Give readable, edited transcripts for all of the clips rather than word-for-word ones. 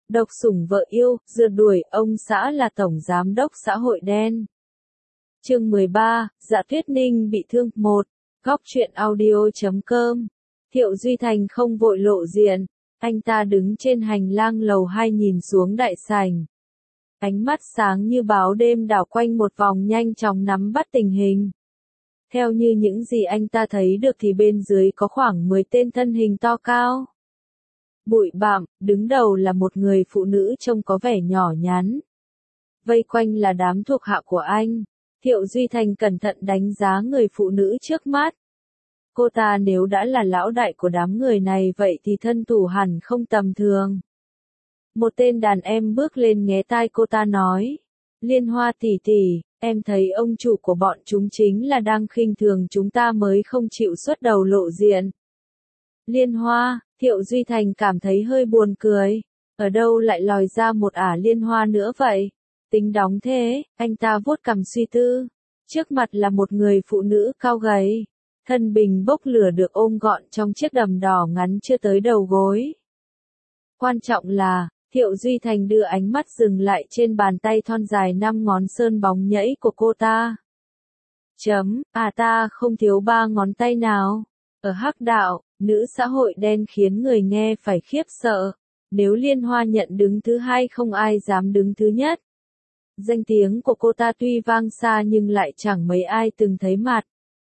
Độc sủng vợ yêu, rượt đuổi ông xã là tổng giám đốc xã hội đen. Chương 13, Dạ Tuyết Ninh bị thương 1. Góc truyện audio.com. Thiệu Duy Thành không vội lộ diện, anh ta đứng trên hành lang lầu 2 nhìn xuống đại sảnh. Ánh mắt sáng như báo đêm đảo quanh một vòng nhanh chóng nắm bắt tình hình. Theo như những gì anh ta thấy được thì bên dưới có khoảng 10 tên thân hình to cao. Bụi bặm, đứng đầu là một người phụ nữ trông có vẻ nhỏ nhắn. Vây quanh là đám thuộc hạ của anh. Thiệu Duy Thành cẩn thận đánh giá người phụ nữ trước mắt. Cô ta nếu đã là lão đại của đám người này vậy thì thân thủ hẳn không tầm thường. Một tên đàn em bước lên nghé tai cô ta nói. Liên Hoa tỷ tỷ, em thấy ông chủ của bọn chúng chính là đang khinh thường chúng ta mới không chịu xuất đầu lộ diện. Liên Hoa, Thiệu Duy Thành cảm thấy hơi buồn cười. Ở đâu lại lòi ra một ả Liên Hoa nữa vậy? Tính đóng thế, anh ta vuốt cằm suy tư. Trước mặt là một người phụ nữ cao gầy. Thân bình bốc lửa được ôm gọn trong chiếc đầm đỏ ngắn chưa tới đầu gối. Quan trọng là, Thiệu Duy Thành đưa ánh mắt dừng lại trên bàn tay thon dài 5 ngón sơn bóng nhẫy của cô ta. Ta không thiếu 3 ngón tay nào. Ở Hắc Đạo, nữ xã hội đen khiến người nghe phải khiếp sợ. Nếu Liên Hoa nhận đứng thứ 2 không ai dám đứng thứ nhất. Danh tiếng của cô ta tuy vang xa nhưng lại chẳng mấy ai từng thấy mặt.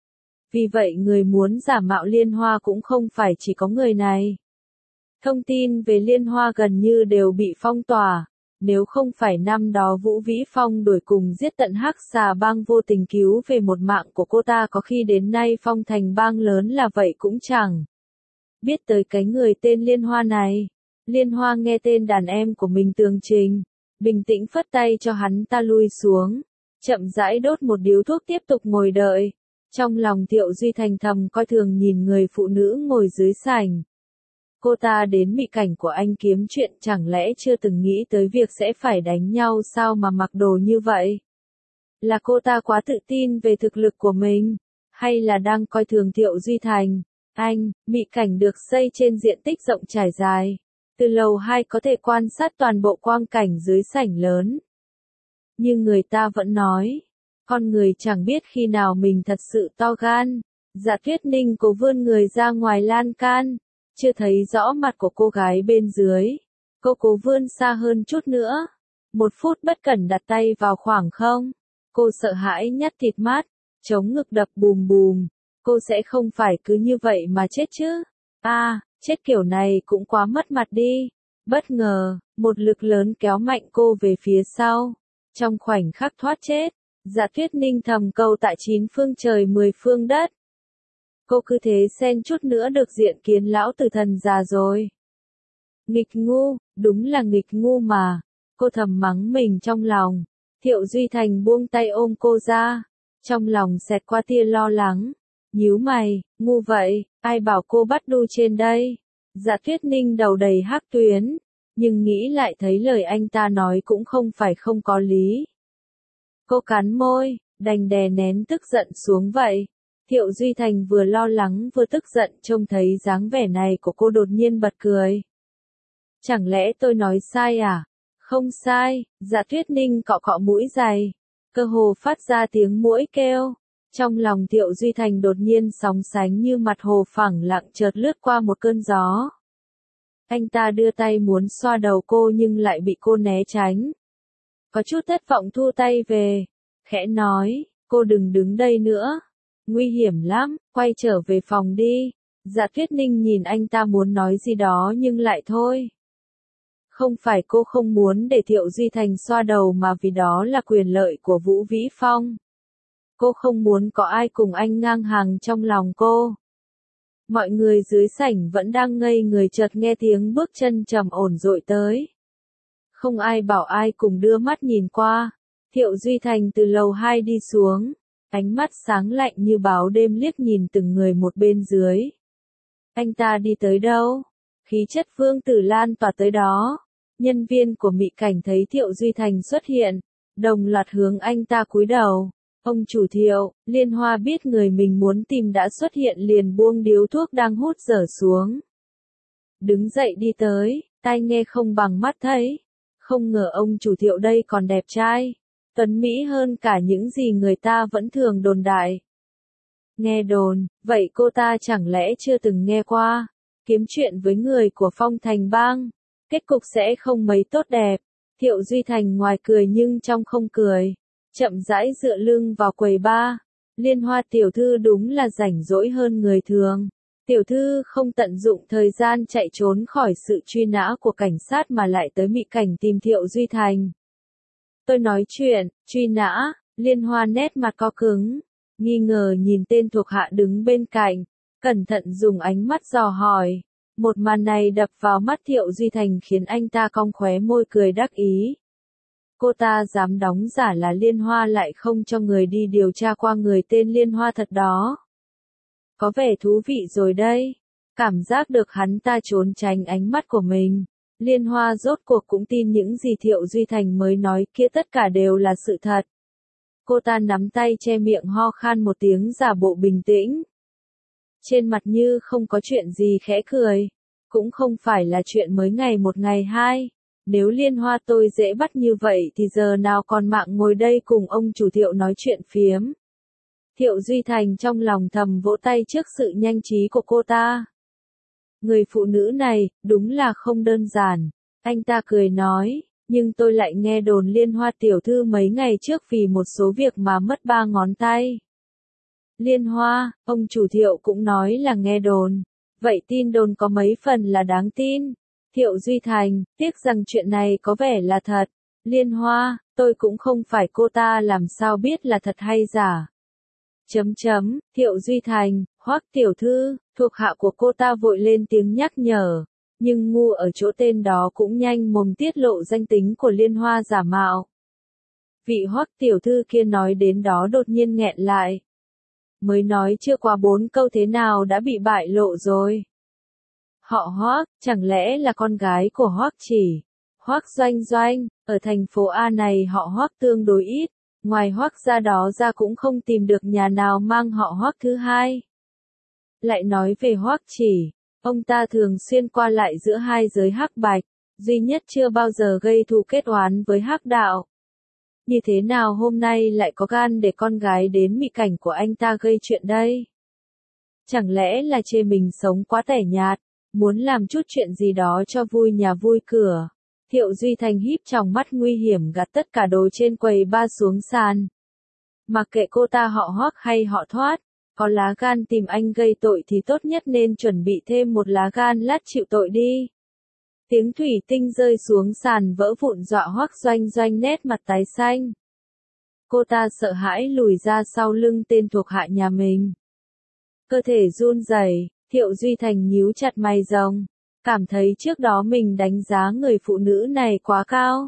Vì vậy người muốn giả mạo Liên Hoa cũng không phải chỉ có người này. Thông tin về Liên Hoa gần như đều bị phong tỏa. Nếu không phải năm đó Vũ Vĩ Phong đuổi cùng giết tận Hắc Xà Bang vô tình cứu về một mạng của cô ta có khi đến nay Phong thành bang lớn là vậy cũng chẳng. Biết tới cái người tên Liên Hoa này. Liên Hoa nghe tên đàn em của mình tường trình. Bình tĩnh phất tay cho hắn ta lui xuống. Chậm rãi đốt một điếu thuốc tiếp tục ngồi đợi. Trong lòng Thiệu Duy Thành thầm coi thường nhìn người phụ nữ ngồi dưới sảnh. Cô ta đến mị cảnh của anh kiếm chuyện chẳng lẽ chưa từng nghĩ tới việc sẽ phải đánh nhau sao mà mặc đồ như vậy? Là cô ta quá tự tin về thực lực của mình? Hay là đang coi thường Thiệu Duy Thành? Mị cảnh được xây trên diện tích rộng trải dài. Từ lầu 2 có thể quan sát toàn bộ quang cảnh dưới sảnh lớn. Nhưng người ta vẫn nói, con người chẳng biết khi nào mình thật sự to gan. Dạ Tuyết Ninh cố vươn người ra ngoài lan can, chưa thấy rõ mặt của cô gái bên dưới. Cô cố vươn xa hơn chút nữa. 1 phút bất cẩn đặt tay vào khoảng không. Cô sợ hãi nhắt thịt mát, chống ngực đập bùm bùm. Cô sẽ không phải cứ như vậy mà chết chứ? Chết kiểu này cũng quá mất mặt đi. Bất ngờ, một lực lớn kéo mạnh cô về phía sau. Trong khoảnh khắc thoát chết, Dạ Tuyết Ninh thầm cầu tại 9 phương trời 10 phương đất. Cô cứ thế xen chút nữa được diện kiến lão tử thần già rồi. Nghịch ngu, đúng là nghịch ngu mà. Cô thầm mắng mình trong lòng. Thiệu Duy Thành buông tay ôm cô ra. Trong lòng xẹt qua tia lo lắng. Nhíu mày, ngu vậy, ai bảo cô bắt đu trên đây? Dạ Tuyết Ninh đầu đầy hắc tuyến. Nhưng nghĩ lại thấy lời anh ta nói cũng không phải không có lý. Cô cắn môi, đành đè nén tức giận xuống vậy. Thiệu Duy Thành vừa lo lắng vừa tức giận trông thấy dáng vẻ này của cô đột nhiên bật cười. Chẳng lẽ tôi nói sai à? Không sai, Dạ Tuyết Ninh cọ cọ mũi dày. Cơ hồ phát ra tiếng muỗi kêu. Trong lòng Thiệu Duy Thành đột nhiên sóng sánh như mặt hồ phẳng lặng chợt lướt qua một cơn gió. Anh ta đưa tay muốn xoa đầu cô nhưng lại bị cô né tránh. Có chút thất vọng thu tay về. Khẽ nói, cô đừng đứng đây nữa. Nguy hiểm lắm, quay trở về phòng đi. Dạ Tuyết Ninh nhìn anh ta muốn nói gì đó nhưng lại thôi. Không phải cô không muốn để Thiệu Duy Thành xoa đầu mà vì đó là quyền lợi của Vũ Vĩ Phong. Cô không muốn có ai cùng anh ngang hàng trong lòng cô. Mọi người dưới sảnh vẫn đang ngây người chợt nghe tiếng bước chân trầm ổn dội tới. Không ai bảo ai cùng đưa mắt nhìn qua. Thiệu Duy Thành từ lầu 2 đi xuống. Ánh mắt sáng lạnh như báo đêm liếc nhìn từng người một bên dưới. Anh ta đi tới đâu? Khí chất vương tử lan tỏa tới đó. Nhân viên của mị cảnh thấy Thiệu Duy Thành xuất hiện. Đồng loạt hướng anh ta cúi đầu. Ông chủ Thiệu, Liên Hoa biết người mình muốn tìm đã xuất hiện liền buông điếu thuốc đang hút dở xuống. Đứng dậy đi tới, Tai nghe không bằng mắt thấy. Không ngờ ông chủ Thiệu đây còn đẹp trai, tuấn mỹ hơn cả những gì người ta vẫn thường đồn đại. Nghe đồn, vậy cô ta chẳng lẽ chưa từng nghe qua, kiếm chuyện với người của Phong Thành Bang, kết cục sẽ không mấy tốt đẹp. Thiệu Duy Thành ngoài cười nhưng trong không cười, chậm rãi dựa lưng vào quầy bar. Liên Hoa tiểu thư đúng là rảnh rỗi hơn người thường. Tiểu thư không tận dụng thời gian chạy trốn khỏi sự truy nã của cảnh sát mà lại tới Mị Cảnh tìm Thiệu Duy Thành. Tôi nói chuyện, truy nã, Liên Hoa nét mặt co cứng, nghi ngờ nhìn tên thuộc hạ đứng bên cạnh, cẩn thận dùng ánh mắt dò hỏi. Một màn này đập vào mắt Thiệu Duy Thành khiến anh ta cong khóe môi cười đắc ý. Cô ta dám đóng giả là Liên Hoa lại không cho người đi điều tra qua người tên Liên Hoa thật đó. Có vẻ thú vị rồi đây. Cảm giác được hắn ta trốn tránh ánh mắt của mình. Liên Hoa rốt cuộc cũng tin những gì Thiệu Duy Thành mới nói kia tất cả đều là sự thật. Cô ta nắm tay che miệng ho khan một tiếng giả bộ bình tĩnh. Trên mặt như không có chuyện gì khẽ cười. Cũng không phải là chuyện mới ngày một ngày hai. Nếu Liên Hoa tôi dễ bắt như vậy thì giờ nào còn mạng ngồi đây cùng ông chủ Thiệu nói chuyện phiếm. Thiệu Duy Thành trong lòng thầm vỗ tay trước sự nhanh trí của cô ta. Người phụ nữ này, đúng là không đơn giản. Anh ta cười nói, nhưng tôi lại nghe đồn Liên Hoa tiểu thư mấy ngày trước vì một số việc mà mất 3 ngón tay. Liên Hoa, ông chủ Thiệu cũng nói là nghe đồn. Vậy tin đồn có mấy phần là đáng tin? Thiệu Duy Thành, tiếc rằng chuyện này có vẻ là thật. Liên Hoa, tôi cũng không phải cô ta làm sao biết là thật hay giả. Thiệu Duy Thành, Hoắc tiểu thư, thuộc hạ của cô ta vội lên tiếng nhắc nhở, nhưng ngu ở chỗ tên đó cũng nhanh mồm tiết lộ danh tính của Liên Hoa giả mạo. Vị Hoắc tiểu thư kia nói đến đó đột nhiên nghẹn lại. Mới nói chưa qua 4 câu thế nào đã bị bại lộ rồi. Họ Hoắc, chẳng lẽ là con gái của Hoắc Chỉ, Hoắc Doanh Doanh, ở thành phố A này họ Hoắc tương đối ít. Ngoài Hoắc gia đó ra cũng không tìm được nhà nào mang họ Hoắc thứ hai. Lại nói về Hoắc Chỉ, ông ta thường xuyên qua lại giữa hai giới hắc bạch, duy nhất chưa bao giờ gây thù kết oán với hắc đạo. Như thế nào hôm nay lại có gan để con gái đến Mị Cảnh của anh ta gây chuyện đây? Chẳng lẽ là chê mình sống quá tẻ nhạt, muốn làm chút chuyện gì đó cho vui nhà vui cửa? Thiệu Duy Thành híp tròng mắt nguy hiểm gạt tất cả đồ trên quầy bar xuống sàn. Mặc kệ cô ta họ Hoắc hay họ Thoát, có lá gan tìm anh gây tội thì tốt nhất nên chuẩn bị thêm một lá gan lát chịu tội đi. Tiếng thủy tinh rơi xuống sàn vỡ vụn dọa Hoắc Doanh Doanh nét mặt tái xanh. Cô ta sợ hãi lùi ra sau lưng tên thuộc hạ nhà mình. Cơ thể run rẩy, Thiệu Duy Thành nhíu chặt mày rồng. Cảm thấy trước đó mình đánh giá người phụ nữ này quá cao.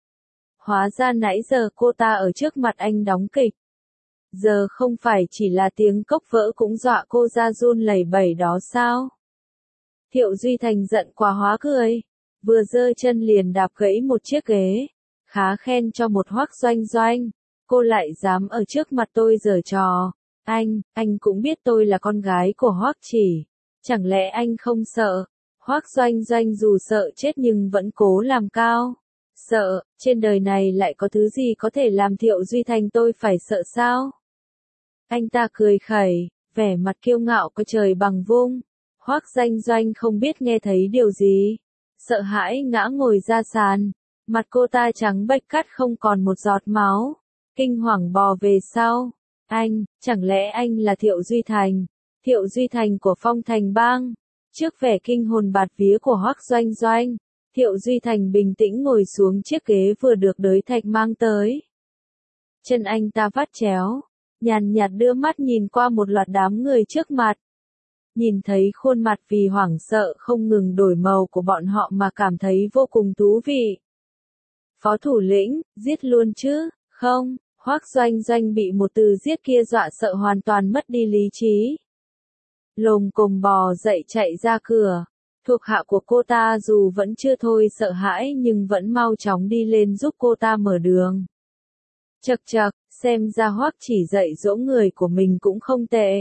Hóa ra nãy giờ cô ta ở trước mặt anh đóng kịch. Giờ không phải chỉ là tiếng cốc vỡ cũng dọa cô ra run lẩy bẩy đó sao? Thiệu Duy Thành giận quá hóa cười. Vừa giơ chân liền đạp gãy một chiếc ghế. Khá khen cho một Hoắc Doanh Doanh. Cô lại dám ở trước mặt tôi giở trò. Anh cũng biết tôi là con gái của Hoắc Chỉ. Chẳng lẽ anh không sợ? Hoắc Doanh Doanh dù sợ chết nhưng vẫn cố làm cao. Sợ, trên đời này lại có thứ gì có thể làm Thiệu Duy Thành tôi phải sợ sao? Anh ta cười khẩy, vẻ mặt kiêu ngạo coi trời bằng vung. Hoắc Doanh Doanh không biết nghe thấy điều gì. Sợ hãi ngã ngồi ra sàn. Mặt cô ta trắng bệch cắt không còn một giọt máu. Kinh hoàng bò về sau. Chẳng lẽ anh là Thiệu Duy Thành? Thiệu Duy Thành của Phong Thành Bang. Trước vẻ kinh hồn bạt vía của Hoắc Doanh Doanh, Thiệu Duy Thành bình tĩnh ngồi xuống chiếc ghế vừa được đới thạch mang tới. Chân anh ta vắt chéo, nhàn nhạt đưa mắt nhìn qua một loạt đám người trước mặt. Nhìn thấy khuôn mặt vì hoảng sợ không ngừng đổi màu của bọn họ mà cảm thấy vô cùng thú vị. Phó thủ lĩnh, giết luôn chứ, không, Hoắc Doanh Doanh bị một từ giết kia dọa sợ hoàn toàn mất đi lý trí. Lồm cồm bò dậy chạy ra cửa. Thuộc hạ của cô ta dù vẫn chưa thôi sợ hãi nhưng vẫn mau chóng đi lên giúp cô ta mở đường. Chậc chậc, xem ra Hoắc Chỉ dạy dỗ người của mình cũng không tệ.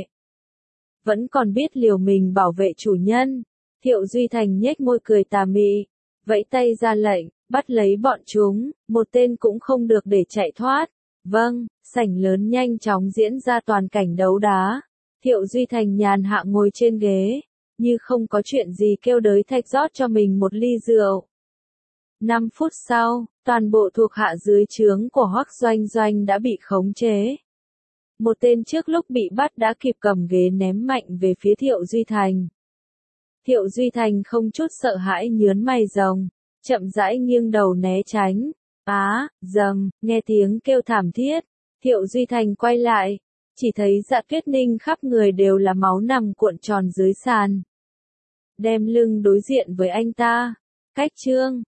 Vẫn còn biết liều mình bảo vệ chủ nhân. Thiệu Duy Thành nhếch môi cười tà mị. vẫy tay ra lệnh, bắt lấy bọn chúng, một tên cũng không được để chạy thoát. Vâng, sảnh lớn nhanh chóng diễn ra toàn cảnh đấu đá. Thiệu Duy Thành nhàn hạ ngồi trên ghế, như không có chuyện gì kêu đới Thạch rót cho mình một ly rượu. 5 phút sau, toàn bộ thuộc hạ dưới trướng của Hoắc Doanh Doanh đã bị khống chế. Một tên trước lúc bị bắt đã kịp cầm ghế ném mạnh về phía Thiệu Duy Thành. Thiệu Duy Thành không chút sợ hãi nhướng mày rồng, chậm rãi nghiêng đầu né tránh. Dầm, nghe tiếng kêu thảm thiết, Thiệu Duy Thành quay lại, chỉ thấy Dạ Tuyết Ninh khắp người đều là máu nằm cuộn tròn dưới sàn. Đem lưng đối diện với anh ta, cách chương